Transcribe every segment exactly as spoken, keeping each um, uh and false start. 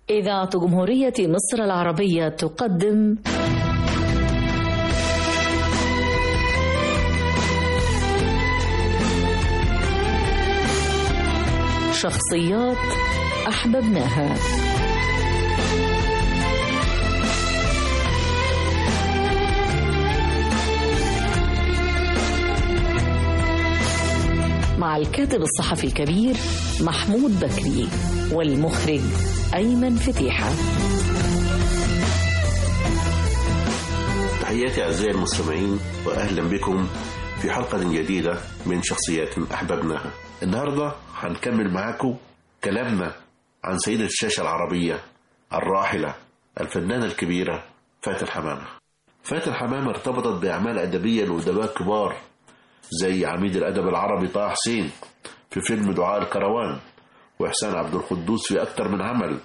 إذاعة جمهورية مصر العربية تقدم شخصيات أحببناها. مع الكاتب الصحفي الكبير محمود بكري والمخرج أيمن فتيحة. تحياتي أعزائي المستمعين وأهلا بكم في حلقة جديدة من شخصيات أحببناها. النهاردة هنكمل معاكم كلامنا عن سيدة الشاشة العربية الراحلة الفنانة الكبيرة فاتن حمامة. فاتن حمامة ارتبطت بأعمال أدبية لأدباء كبار زي عميد الأدب العربي طه حسين في فيلم دعاء الكروان، وإحسان عبد القدوس في أكثر من عمل،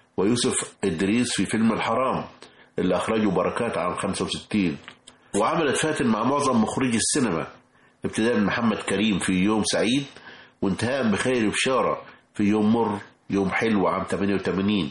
ويوسف إدريس في فيلم الحرام اللي أخرجه بركات عام خمسة وستين. وعملت فاتن مع معظم مخرجي السينما، ابتداء من محمد كريم في يوم سعيد، وانتهاء بخير بشارة في يوم مر يوم حلو عام ثمانية وثمانين،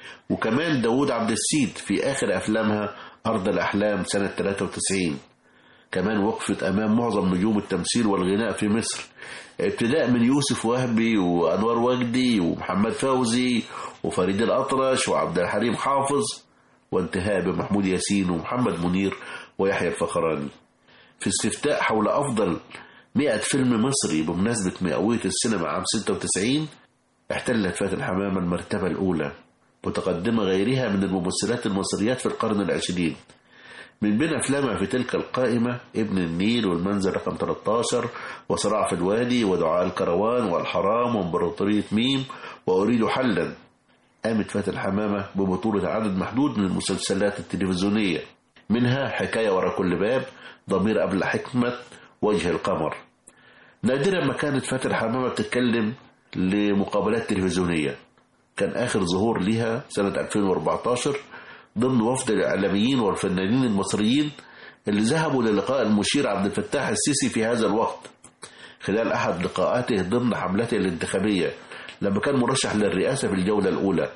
وكمان داود عبد السيد في آخر أفلامها أرض الأحلام سنة ثلاثة وتسعين. كمان وقفت أمام معظم نجوم التمثيل والغناء في مصر، ابتداء من يوسف وهبي وأنور وجدي ومحمد فوزي وفريد الأطرش وعبد الحليم حافظ، وانتهاء بمحمود ياسين ومحمد منير ويحيى الفخراني. في استفتاء حول أفضل مئة فيلم مصري بمناسبة مئوية السينما عام ستة وتسعين، احتلت فاتن حمامة المرتبة الأولى، متقدمة غيرها من الممثلات المصريات في القرن العشرين. من بين أفلامها في تلك القائمة ابن النيل والمنزل رقم ثلاثة عشر وصراع في الوادي ودعاء الكروان والحرام وامبراطورية ميم وأريد حلا. قامت فاتن حمامة ببطولة عدد محدود من المسلسلات التلفزيونية، منها حكاية ورا كل باب، ضمير قبل حكمة، وجه القمر. نادرا ما كانت فاتن حمامة بتتكلم لمقابلات تلفزيونية. كان آخر ظهور لها سنة ألفين وأربعة عشر ضمن وفد الإعلاميين والفنانين المصريين اللي ذهبوا للقاء المشير عبد الفتاح السيسي في هذا الوقت، خلال أحد لقاءاته ضمن حملته الانتخابية لما كان مرشح للرئاسة في الجولة الأولى.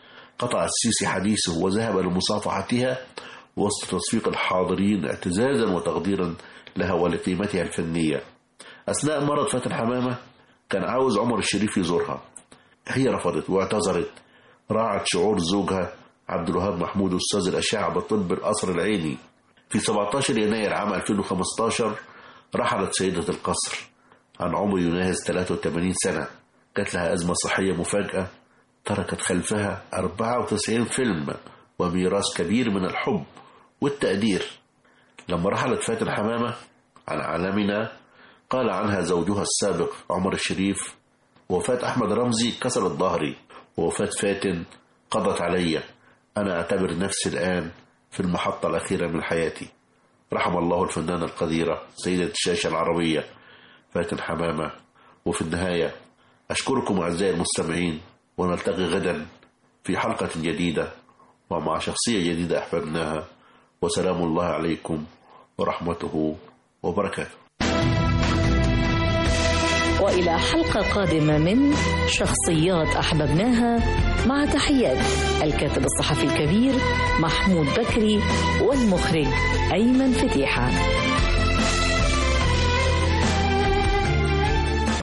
قطع السيسي حديثه وذهب لمصافحتها وسط تصفيق الحاضرين اعتزازا وتقديرا لها ولقيمتها الفنية. أثناء مرض فاتن حمامة كان عاوز عمر الشريف يزورها، هي رفضت واعتذرت، راعت شعور زوجها عبد الوهاب محمود أستاذ الأشعة بطب القصر العيني. في سبعة عشر يناير عام ألفين وخمسة عشر رحلت سيدة القصر عن عمر يناهز ثلاثة وثمانين سنة. كانت لها أزمة صحية مفاجئة تركت خلفها أربعة وتسعين فيلم وميراث كبير من الحب والتقدير. لما رحلت فاتن حمامة عن عالمنا قال عنها زوجها السابق عمر الشريف: وفاة أحمد رمزي كسرت ظهري، ووفاة فاتن قضت علي. أنا أعتبر نفسي الآن في المحطة الأخيرة من حياتي. رحم الله الفنانة القديرة سيدة الشاشة العربية فاتن حمامة. وفي النهاية أشكركم أعزائي المستمعين، ونلتقي غدا في حلقة جديدة ومع شخصية جديدة أحببناها، وسلام الله عليكم ورحمته وبركاته. وإلى حلقة قادمة من شخصيات أحببناها، مع تحيات الكاتب الصحفي الكبير محمود بكري والمخرج أيمن فتيحة.